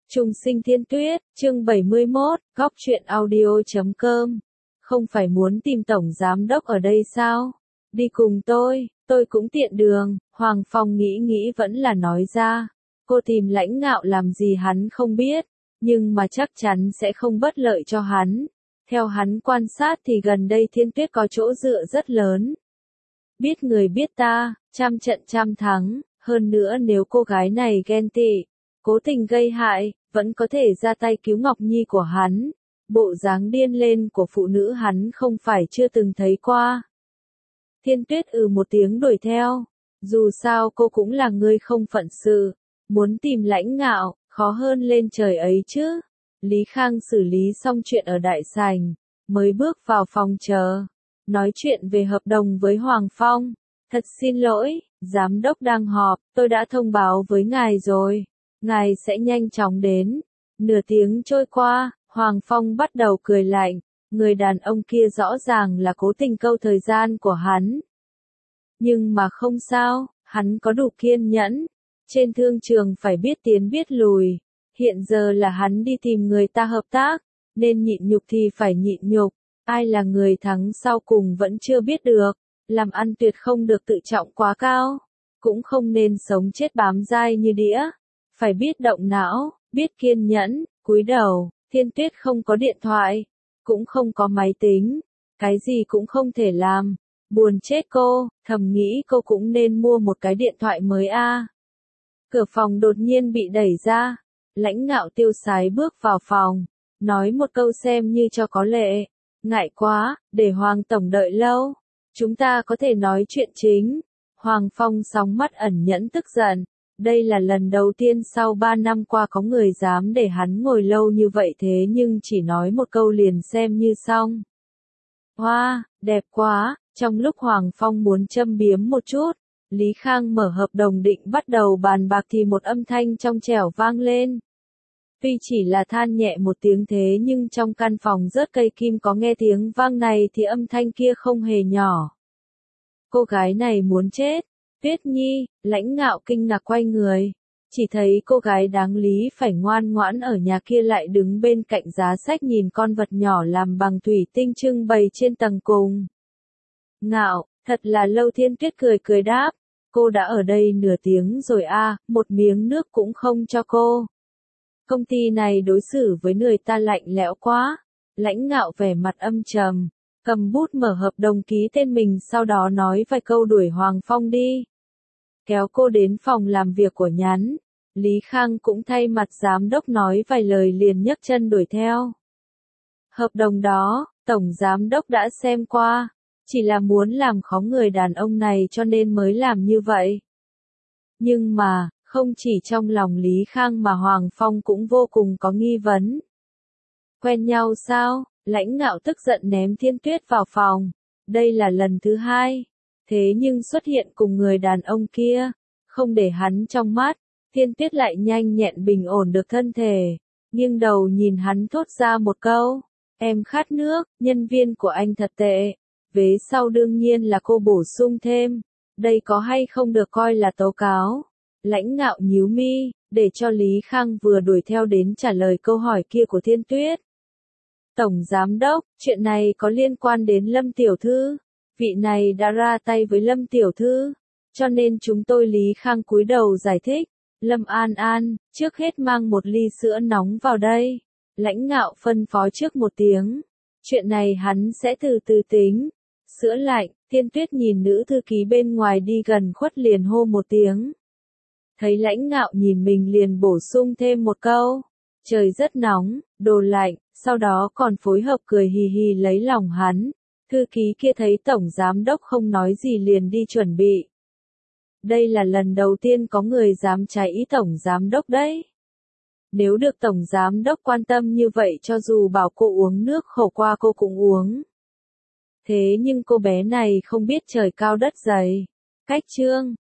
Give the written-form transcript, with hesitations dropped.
Trùng sinh thiên tuyết, chương 71, góc truyện audio.com. Không phải muốn tìm tổng giám đốc ở đây sao? Đi cùng tôi cũng tiện đường, Hoàng Phong nghĩ vẫn là nói ra. Cô tìm Lãnh Ngạo làm gì hắn không biết, nhưng mà chắc chắn sẽ không bất lợi cho hắn. Theo hắn quan sát thì gần đây thiên tuyết có chỗ dựa rất lớn. Biết người biết ta, trăm trận trăm thắng, hơn nữa nếu cô gái này ghen tị, cố tình gây hại, vẫn có thể ra tay cứu Ngọc Nhi của hắn. Bộ dáng điên lên của phụ nữ hắn không phải chưa từng thấy qua. Thiên tuyết một tiếng đuổi theo. Dù sao cô cũng là người không phận sự. Muốn tìm Lãnh Ngạo, khó hơn lên trời ấy chứ. Lý Khang xử lý xong chuyện ở đại sảnh, mới bước vào phòng chờ. Nói chuyện về hợp đồng với Hoàng Phong. Thật xin lỗi, giám đốc đang họp, tôi đã thông báo với ngài rồi. Ngài sẽ nhanh chóng đến. Nửa tiếng trôi qua, Hoàng Phong bắt đầu cười lạnh. Người đàn ông kia rõ ràng là cố tình câu thời gian của hắn. Nhưng mà không sao, hắn có đủ kiên nhẫn. Trên thương trường phải biết tiến biết lùi. Hiện giờ là hắn đi tìm người ta hợp tác, nên nhịn nhục thì phải nhịn nhục. Ai là người thắng sau cùng vẫn chưa biết được. Làm ăn tuyệt không được tự trọng quá cao. Cũng không nên sống chết bám dai như đĩa. Phải biết động não, biết kiên nhẫn, cúi đầu. Thiên tuyết không có điện thoại, cũng không có máy tính, cái gì cũng không thể làm. Buồn chết cô, thầm nghĩ cô cũng nên mua một cái điện thoại mới a. Cửa phòng đột nhiên bị đẩy ra, Lãnh Ngạo tiêu sái bước vào phòng, nói một câu xem như cho có lệ. Ngại quá, để Hoàng tổng đợi lâu. Chúng ta có thể nói chuyện chính. Hoàng Phong sóng mắt ẩn nhẫn tức giận. Đây là lần đầu tiên sau 3 năm qua có người dám để hắn ngồi lâu như vậy thế nhưng chỉ nói một câu liền xem như xong. Hoa, đẹp quá, trong lúc Hoàng Phong muốn châm biếm một chút, Lý Khang mở hợp đồng định bắt đầu bàn bạc thì một âm thanh trong trẻo vang lên. Tuy chỉ là than nhẹ một tiếng thế nhưng trong căn phòng rớt cây kim có nghe tiếng vang này thì âm thanh kia không hề nhỏ. Cô gái này muốn chết. Tuyết Nhi, Lãnh Ngạo kinh ngạc quay người, chỉ thấy cô gái đáng lý phải ngoan ngoãn ở nhà kia lại đứng bên cạnh giá sách nhìn con vật nhỏ làm bằng thủy tinh trưng bày trên tầng cùng. Ngạo, thật là lâu. Thiên tuyết cười đáp, cô đã ở đây nửa tiếng rồi a, một miếng nước cũng không cho cô. Công ty này đối xử với người ta lạnh lẽo quá. Lãnh Ngạo vẻ mặt âm trầm, cầm bút mở hợp đồng ký tên mình sau đó nói vài câu đuổi Hoàng Phong đi. Kéo cô đến phòng làm việc của nhắn. Lý Khang cũng thay mặt giám đốc nói vài lời liền nhấc chân đuổi theo. Hợp đồng đó, tổng giám đốc đã xem qua. Chỉ là muốn làm khó người đàn ông này cho nên mới làm như vậy. Nhưng mà, không chỉ trong lòng Lý Khang mà Hoàng Phong cũng vô cùng có nghi vấn. Quen nhau sao? Lãnh Ngạo tức giận ném Thiên tuyết vào phòng. Đây là lần thứ 2. Thế nhưng xuất hiện cùng người đàn ông kia, không để hắn trong mắt, Thiên tuyết lại nhanh nhẹn bình ổn được thân thể, nghiêng đầu nhìn hắn thốt ra một câu, em khát nước, nhân viên của anh thật tệ. Vế sau đương nhiên là cô bổ sung thêm, đây có hay không được coi là tố cáo. Lãnh Ngạo nhíu mi, để cho Lý Khang vừa đuổi theo đến trả lời câu hỏi kia của Thiên tuyết. Tổng giám đốc, chuyện này có liên quan đến Lâm tiểu thư. Vị này đã ra tay với Lâm tiểu thư, cho nên chúng tôi. Lý Khang cúi đầu giải thích. Lâm An, trước hết mang một ly sữa nóng vào đây. Lãnh Ngạo phân phó trước một tiếng. Chuyện này hắn sẽ từ từ tính. Sữa lạnh. Thiên tuyết nhìn nữ thư ký bên ngoài đi gần khuất liền hô một tiếng. Thấy Lãnh Ngạo nhìn mình liền bổ sung thêm một câu. Trời rất nóng, đồ lạnh, sau đó còn phối hợp cười hì hì lấy lòng hắn. Thư ký kia thấy tổng giám đốc không nói gì liền đi chuẩn bị. Đây là lần đầu tiên có người dám trái ý tổng giám đốc đấy. Nếu được tổng giám đốc quan tâm như vậy cho dù bảo cô uống nước khổ qua cô cũng uống. Thế nhưng cô bé này không biết trời cao đất dày. Cách chương,